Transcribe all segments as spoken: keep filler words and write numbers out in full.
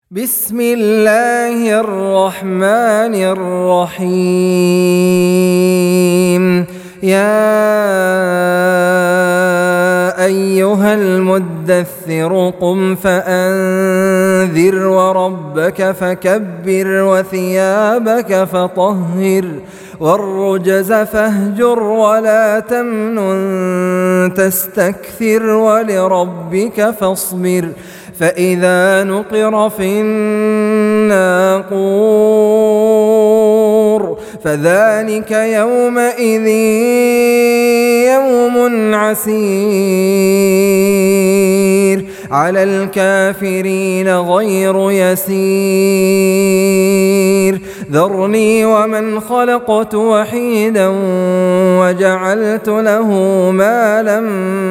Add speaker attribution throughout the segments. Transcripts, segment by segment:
Speaker 1: بسم الله الرحمن الرحيم. يا أيها المدثر قم فأنذر وربك فكبر وثيابك فطهر والرجز فاهجر ولا تمنن تستكثر ولربك فاصبر فإذا نقر في الناقور فذلك يومئذ يوم عسير على الكافرين غير يسير. ذرني ومن خلقت وحيدا وجعلت له مالا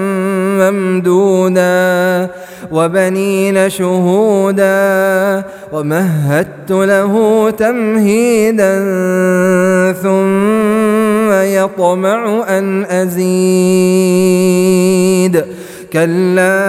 Speaker 1: ممدودا وبنين شهودا ومهدت له تمهيدا ثم يطمع أن أزيد كلا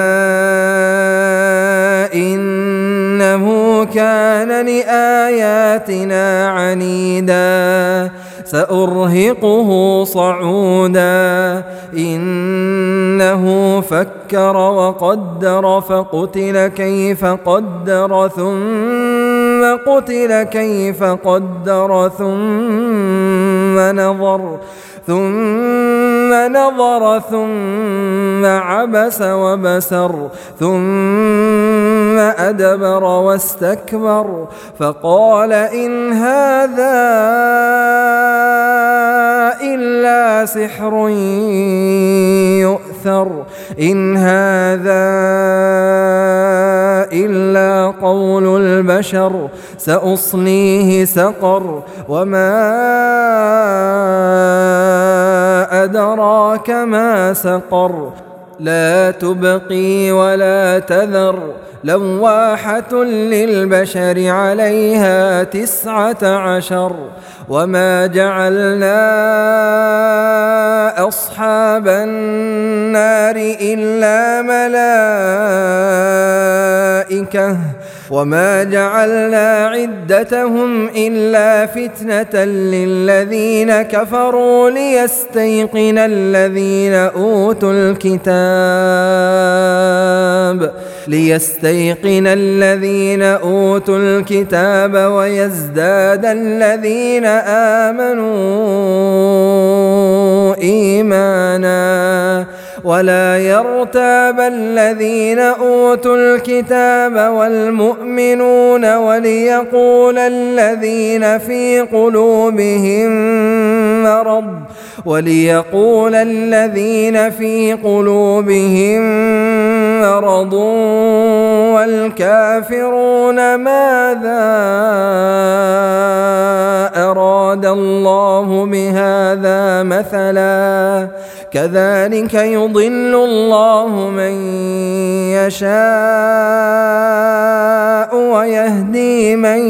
Speaker 1: إنه كان لآياتنا عنيدا سأرهقه صعودا إنه فكر وقدر فقتل كيف قدر ثم قتل كيف قدر ثم نظر ثم نظر ثم عبس وبسر ثم أدبر واستكبر فقال إن هذا إلا سحر يؤثر إن هذا إلا قول البشر سأصليه سقر وما أدراك ما سقر لا تبقي ولا تذر لواحة للبشر عليها تسعة عشر وما جعلنا أصحاب النار إلا ملائكة وما جعلنا عدتهم إلا فتنة للذين كفروا ليستيقن الذين أوتوا الكتاب ليستيقن الذين أوتوا الكتاب ويزداد الذين آمنوا إيمانا ولا يرتاب الذين أوتوا الكتاب والمؤمنون وليقول الذين في قلوبهم مرض وليقول الذين في قلوبهم مرض والكافرون ماذا أراد الله بهذا مثلا كذلك يضل الله من يشاء ويهدي من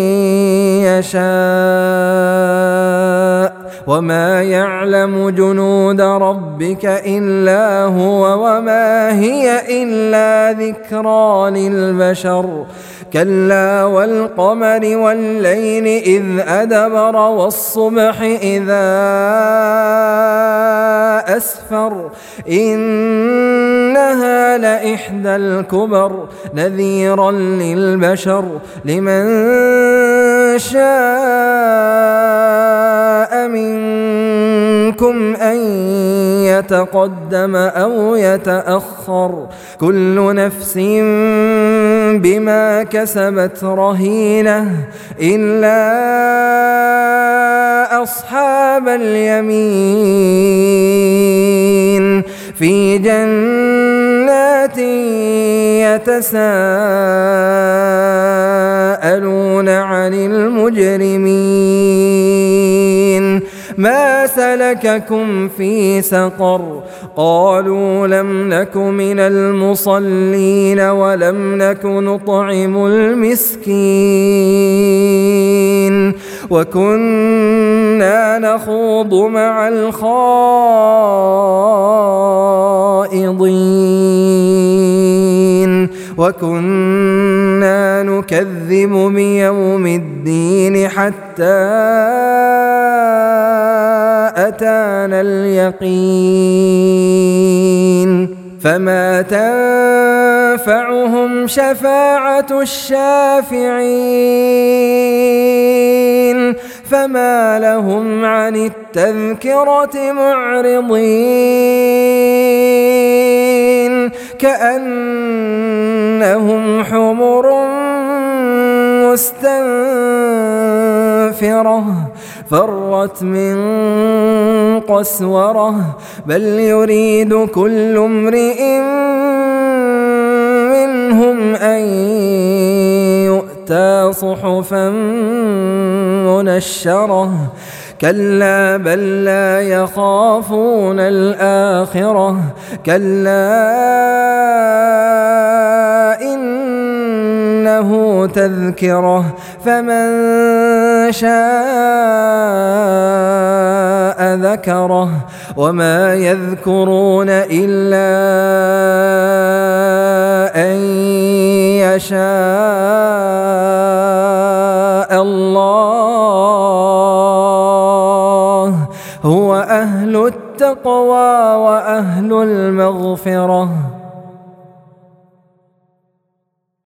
Speaker 1: يشاء وما يعلم جنود ربك إلا هو وما هي إلا ذكرى للبشر كلا والقمر والليل إذ أدبر والصبح إذا أسفر إنها لإحدى الكبر نذيرا للبشر لمن شاء منكم أن يتقدم أو يتأخر كل نفس بما كسبت رهينة إلا أصحاب اليمين في جنات يتساءلون عن المجرمين ما سلككم في سقر قالوا لم نك من المصلين ولم نك نطعم المسكين وكنا نخوض مع الخائضين وكنا نكذب بيوم الدين حتى أتانا اليقين فما تنفعهم شفاعة الشافعين فما لهم عن التذكرة معرضين كأنهم حمر مستنفرة فرت من قسورة بل يريد كل امرئ منهم أن يؤتى صحفا منشرة كلا بل لا يخافون الآخرة كلا إنه تذكرة فمن شاء ذكره وما يذكرون إلا أن يشاء الله هو أهل التقوى وأهل المغفرة.